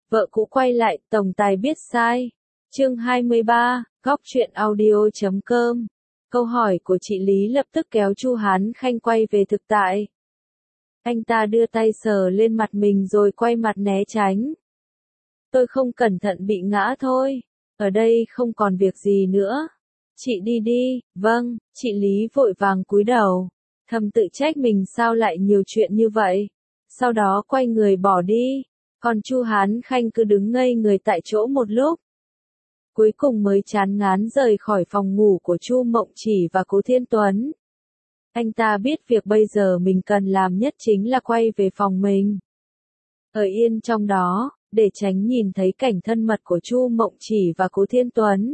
Vợ cũ quay lại, tổng tài biết sai. Chương 23, góc truyện audio.com. Câu hỏi của chị Lý lập tức kéo Chu Hán Khanh quay về thực tại. Anh ta đưa tay sờ lên mặt mình rồi quay mặt né tránh. Tôi không cẩn thận bị ngã thôi. Ở đây không còn việc gì nữa. Chị đi đi. Vâng, chị Lý vội vàng cúi đầu. Thầm tự trách mình sao lại nhiều chuyện như vậy. Sau đó quay người bỏ đi. Còn Chu Hán Khanh cứ đứng ngây người tại chỗ một lúc. Cuối cùng mới chán ngán rời khỏi phòng ngủ của Chu Mộng Chỉ và Cố Thiên Tuấn. Anh ta biết việc bây giờ mình cần làm nhất chính là quay về phòng mình. Ở yên trong đó, để tránh nhìn thấy cảnh thân mật của Chu Mộng Chỉ và Cố Thiên Tuấn.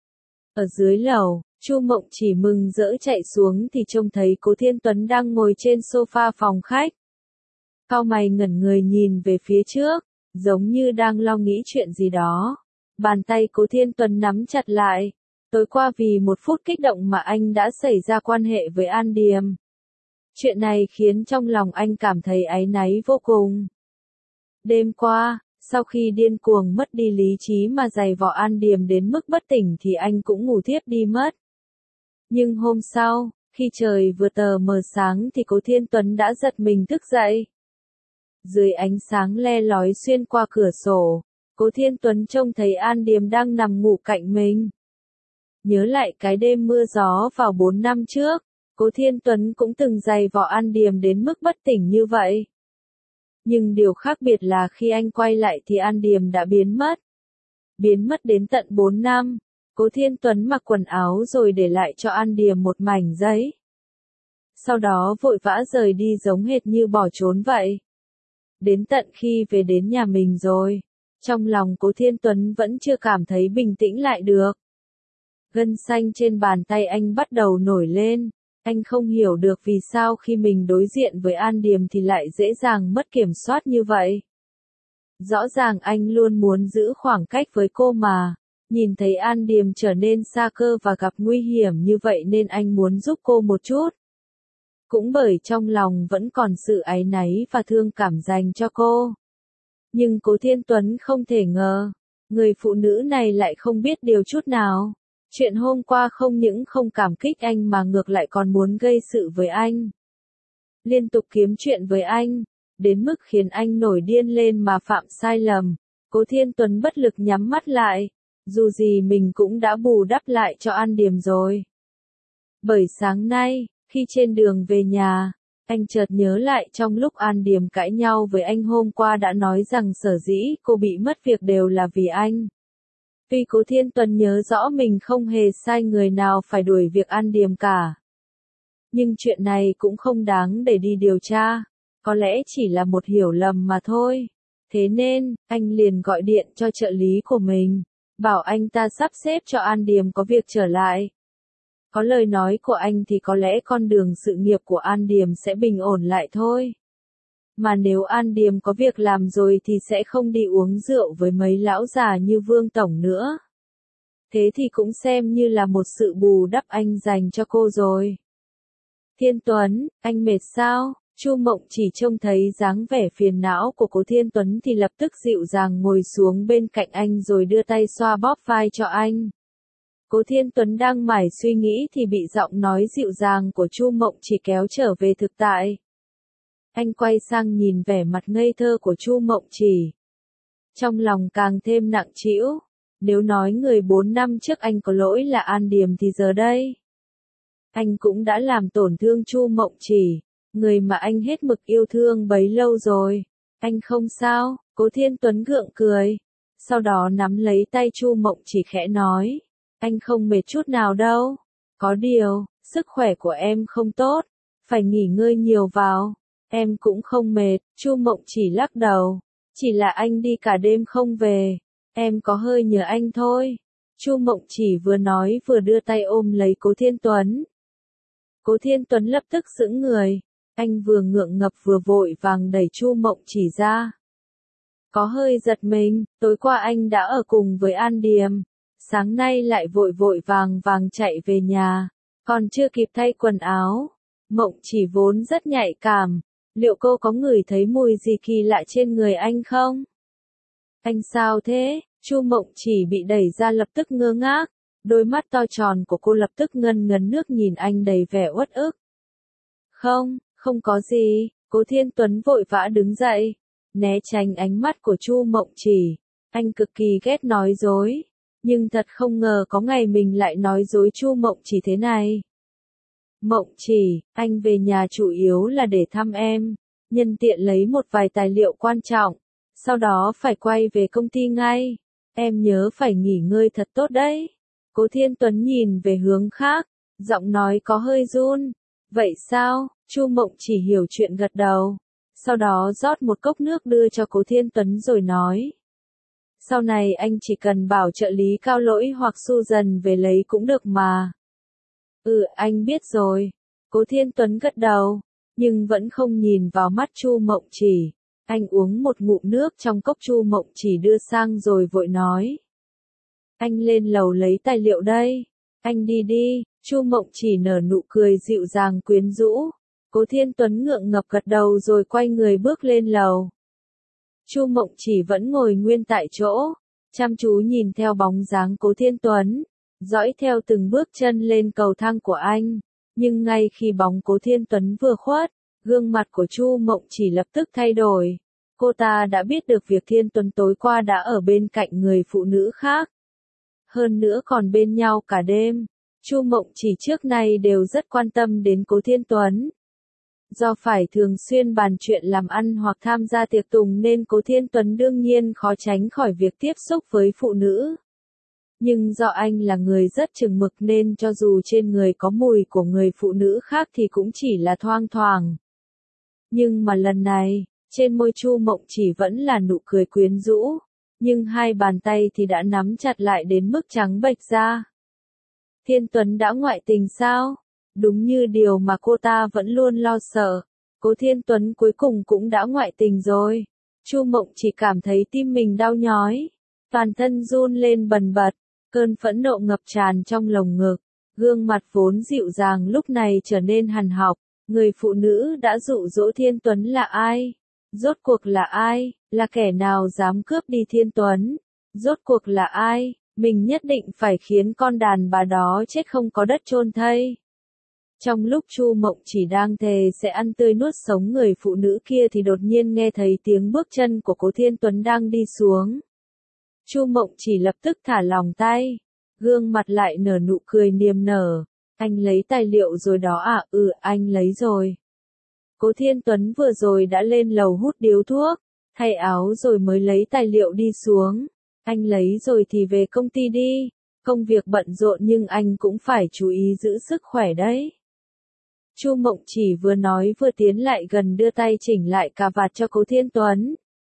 Ở dưới lầu, Chu Mộng Chỉ mừng rỡ chạy xuống thì trông thấy Cố Thiên Tuấn đang ngồi trên sofa phòng khách. Cau mày ngẩn người nhìn về phía trước, giống như đang lo nghĩ chuyện gì đó. Bàn tay Cố Thiên Tuấn nắm chặt lại. Tối qua vì một phút kích động mà anh đã xảy ra quan hệ với An Điềm. Chuyện này khiến trong lòng anh cảm thấy áy náy vô cùng. Đêm qua, sau khi điên cuồng mất đi lý trí mà giày vò An Điềm đến mức bất tỉnh thì anh cũng ngủ thiếp đi mất. Nhưng hôm sau, khi trời vừa tờ mờ sáng thì Cố Thiên Tuấn đã giật mình thức dậy. Dưới ánh sáng le lói xuyên qua cửa sổ, Cố Thiên Tuấn trông thấy An Điềm đang nằm ngủ cạnh mình. Nhớ lại cái đêm mưa gió vào 4 năm trước, Cố Thiên Tuấn cũng từng giày vò An Điềm đến mức bất tỉnh như vậy. Nhưng điều khác biệt là khi anh quay lại thì An Điềm đã biến mất. Biến mất đến tận 4 năm, Cố Thiên Tuấn mặc quần áo rồi để lại cho An Điềm một mảnh giấy. Sau đó vội vã rời đi giống hệt như bỏ trốn vậy. Đến tận khi về đến nhà mình rồi, trong lòng Cố Thiên Tuấn vẫn chưa cảm thấy bình tĩnh lại được. Gân xanh trên bàn tay anh bắt đầu nổi lên. Anh không hiểu được vì sao khi mình đối diện với An Điềm thì lại dễ dàng mất kiểm soát như vậy. Rõ ràng anh luôn muốn giữ khoảng cách với cô mà. Nhìn thấy An Điềm trở nên xa cơ và gặp nguy hiểm như vậy nên anh muốn giúp cô một chút. Cũng bởi trong lòng vẫn còn sự áy náy và thương cảm dành cho cô. Nhưng Cố Thiên Tuấn không thể ngờ, người phụ nữ này lại không biết điều chút nào. Chuyện hôm qua không những không cảm kích anh mà ngược lại còn muốn gây sự với anh. Liên tục kiếm chuyện với anh, đến mức khiến anh nổi điên lên mà phạm sai lầm. Cố Thiên Tuấn bất lực nhắm mắt lại, dù gì mình cũng đã bù đắp lại cho An Điềm rồi. Bởi sáng nay, khi trên đường về nhà, anh chợt nhớ lại trong lúc An Điềm cãi nhau với anh hôm qua đã nói rằng sở dĩ cô bị mất việc đều là vì anh. Tuy Cố Thiên Tuấn nhớ rõ mình không hề sai người nào phải đuổi việc An Điềm cả. Nhưng chuyện này cũng không đáng để đi điều tra, có lẽ chỉ là một hiểu lầm mà thôi. Thế nên, anh liền gọi điện cho trợ lý của mình, bảo anh ta sắp xếp cho An Điềm có việc trở lại. Có lời nói của anh thì có lẽ con đường sự nghiệp của An Điềm sẽ bình ổn lại thôi. Mà nếu An Điềm có việc làm rồi thì sẽ không đi uống rượu với mấy lão già như Vương Tổng nữa. Thế thì cũng xem như là một sự bù đắp anh dành cho cô rồi. Thiên Tuấn, anh mệt sao? Chu Mộng Chỉ trông thấy dáng vẻ phiền não của Cố Thiên Tuấn thì lập tức dịu dàng ngồi xuống bên cạnh anh rồi đưa tay xoa bóp vai cho anh. Cố Thiên Tuấn đang mải suy nghĩ thì bị giọng nói dịu dàng của Chu Mộng Chỉ kéo trở về thực tại. Anh quay sang nhìn vẻ mặt ngây thơ của Chu Mộng Chỉ. Trong lòng càng thêm nặng trĩu. Nếu nói người 4 năm trước anh có lỗi là An Điềm thì giờ đây anh cũng đã làm tổn thương Chu Mộng Chỉ, người mà anh hết mực yêu thương bấy lâu rồi. Anh không sao, Cố Thiên Tuấn gượng cười. Sau đó nắm lấy tay Chu Mộng Chỉ khẽ nói. Anh không mệt chút nào đâu. Có điều, sức khỏe của em không tốt, phải nghỉ ngơi nhiều vào. Em cũng không mệt, Chu Mộng Chỉ lắc đầu. Chỉ là anh đi cả đêm không về. Em có hơi nhớ anh thôi. Chu Mộng Chỉ vừa nói vừa đưa tay ôm lấy Cố Thiên Tuấn. Cố Thiên Tuấn lập tức sững người. Anh vừa ngượng ngập vừa vội vàng đẩy Chu Mộng Chỉ ra. Có hơi giật mình, tối qua anh đã ở cùng với An Điềm. Sáng nay lại vội vội vàng vàng chạy về nhà. Còn chưa kịp thay quần áo. Mộng Chỉ vốn rất nhạy cảm. Liệu cô có ngửi thấy mùi gì kỳ lạ trên người anh không? Anh sao thế? Chu Mộng Chỉ bị đẩy ra lập tức ngơ ngác, đôi mắt to tròn của cô lập tức ngân ngấn nước nhìn anh đầy vẻ uất ức. Không, không có gì, Cố Thiên Tuấn vội vã đứng dậy, né tránh ánh mắt của Chu Mộng Chỉ. Anh cực kỳ ghét nói dối, nhưng thật không ngờ có ngày mình lại nói dối Chu Mộng Chỉ thế này. Mộng Chỉ, anh về nhà chủ yếu là để thăm em, nhân tiện lấy một vài tài liệu quan trọng, sau đó phải quay về công ty ngay. Em nhớ phải nghỉ ngơi thật tốt đấy. Cố Thiên Tuấn nhìn về hướng khác, giọng nói có hơi run. Vậy sao? Chu Mộng Chỉ hiểu chuyện gật đầu. Sau đó rót một cốc nước đưa cho Cố Thiên Tuấn rồi nói. Sau này anh chỉ cần bảo trợ lý Cao Lỗi hoặc Susan về lấy cũng được mà. Anh biết rồi. Cố Thiên Tuấn gật đầu, nhưng vẫn không nhìn vào mắt Chu Mộng Chỉ. Anh uống một ngụm nước trong cốc Chu Mộng Chỉ đưa sang rồi vội nói. Anh lên lầu lấy tài liệu đây. Anh đi đi. Chu Mộng Chỉ nở nụ cười dịu dàng quyến rũ. Cố Thiên Tuấn ngượng ngập gật đầu rồi quay người bước lên lầu. Chu Mộng Chỉ vẫn ngồi nguyên tại chỗ, chăm chú nhìn theo bóng dáng Cố Thiên Tuấn, dõi theo từng bước chân lên cầu thang của anh. Nhưng ngay khi bóng Cố Thiên Tuấn vừa khuất, gương mặt của Chu Mộng Chỉ lập tức thay đổi. Cô ta đã biết được việc Thiên Tuấn tối qua đã ở bên cạnh người phụ nữ khác. Hơn nữa còn bên nhau cả đêm. Chu Mộng Chỉ trước nay đều rất quan tâm đến Cố Thiên Tuấn. Do phải thường xuyên bàn chuyện làm ăn hoặc tham gia tiệc tùng nên Cố Thiên Tuấn đương nhiên khó tránh khỏi việc tiếp xúc với phụ nữ. Nhưng do anh là người rất chừng mực nên cho dù trên người có mùi của người phụ nữ khác thì cũng chỉ là thoang thoảng. Nhưng mà lần này, trên môi Chu Mộng Chỉ vẫn là nụ cười quyến rũ, nhưng hai bàn tay thì đã nắm chặt lại đến mức trắng bệch ra. Thiên Tuấn đã ngoại tình sao? Đúng như điều mà cô ta vẫn luôn lo sợ. Cố Thiên Tuấn cuối cùng cũng đã ngoại tình rồi. Chu Mộng Chỉ cảm thấy tim mình đau nhói, toàn thân run lên bần bật, cơn phẫn nộ ngập tràn trong lồng ngực. Gương mặt vốn dịu dàng lúc này trở nên hằn học. Người phụ nữ đã dụ dỗ Thiên Tuấn là ai? Rốt cuộc là ai? Là kẻ nào dám cướp đi Thiên Tuấn? Rốt cuộc là ai? Mình nhất định phải khiến con đàn bà đó chết không có đất chôn thây. Trong lúc Chu Mộng Chỉ đang thề sẽ ăn tươi nuốt sống người phụ nữ kia thì đột nhiên nghe thấy tiếng bước chân của Cố Thiên Tuấn đang đi xuống. Chu Mộng Chỉ lập tức thả lỏng tay, gương mặt lại nở nụ cười niềm nở. Anh lấy tài liệu rồi đó à? Anh lấy rồi. Cố Thiên Tuấn vừa rồi đã lên lầu hút điếu thuốc, thay áo rồi mới lấy tài liệu đi xuống. Anh lấy rồi thì về công ty đi. Công việc bận rộn nhưng anh cũng phải chú ý giữ sức khỏe đấy. Chu Mộng Chỉ vừa nói vừa tiến lại gần đưa tay chỉnh lại cà vạt cho Cố Thiên Tuấn.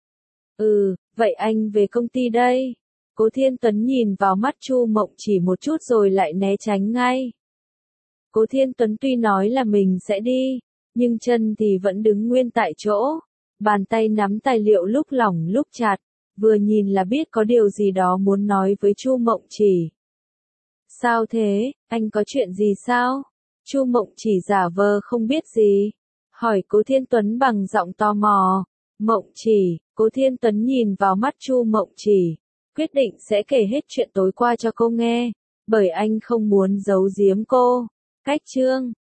Vậy anh về công ty đây. Cố Thiên Tuấn nhìn vào mắt Chu Mộng Chỉ một chút rồi lại né tránh ngay. Cố Thiên Tuấn tuy nói là mình sẽ đi, nhưng chân thì vẫn đứng nguyên tại chỗ. Bàn tay nắm tài liệu lúc lỏng lúc chặt, vừa nhìn là biết có điều gì đó muốn nói với Chu Mộng Chỉ. Sao thế, anh có chuyện gì sao? Chu Mộng Chỉ giả vờ không biết gì, hỏi Cố Thiên Tuấn bằng giọng tò mò. Mộng Chỉ, Cố Thiên Tuấn nhìn vào mắt Chu Mộng Chỉ, quyết định sẽ kể hết chuyện tối qua cho cô nghe, bởi anh không muốn giấu giếm cô. Cách chương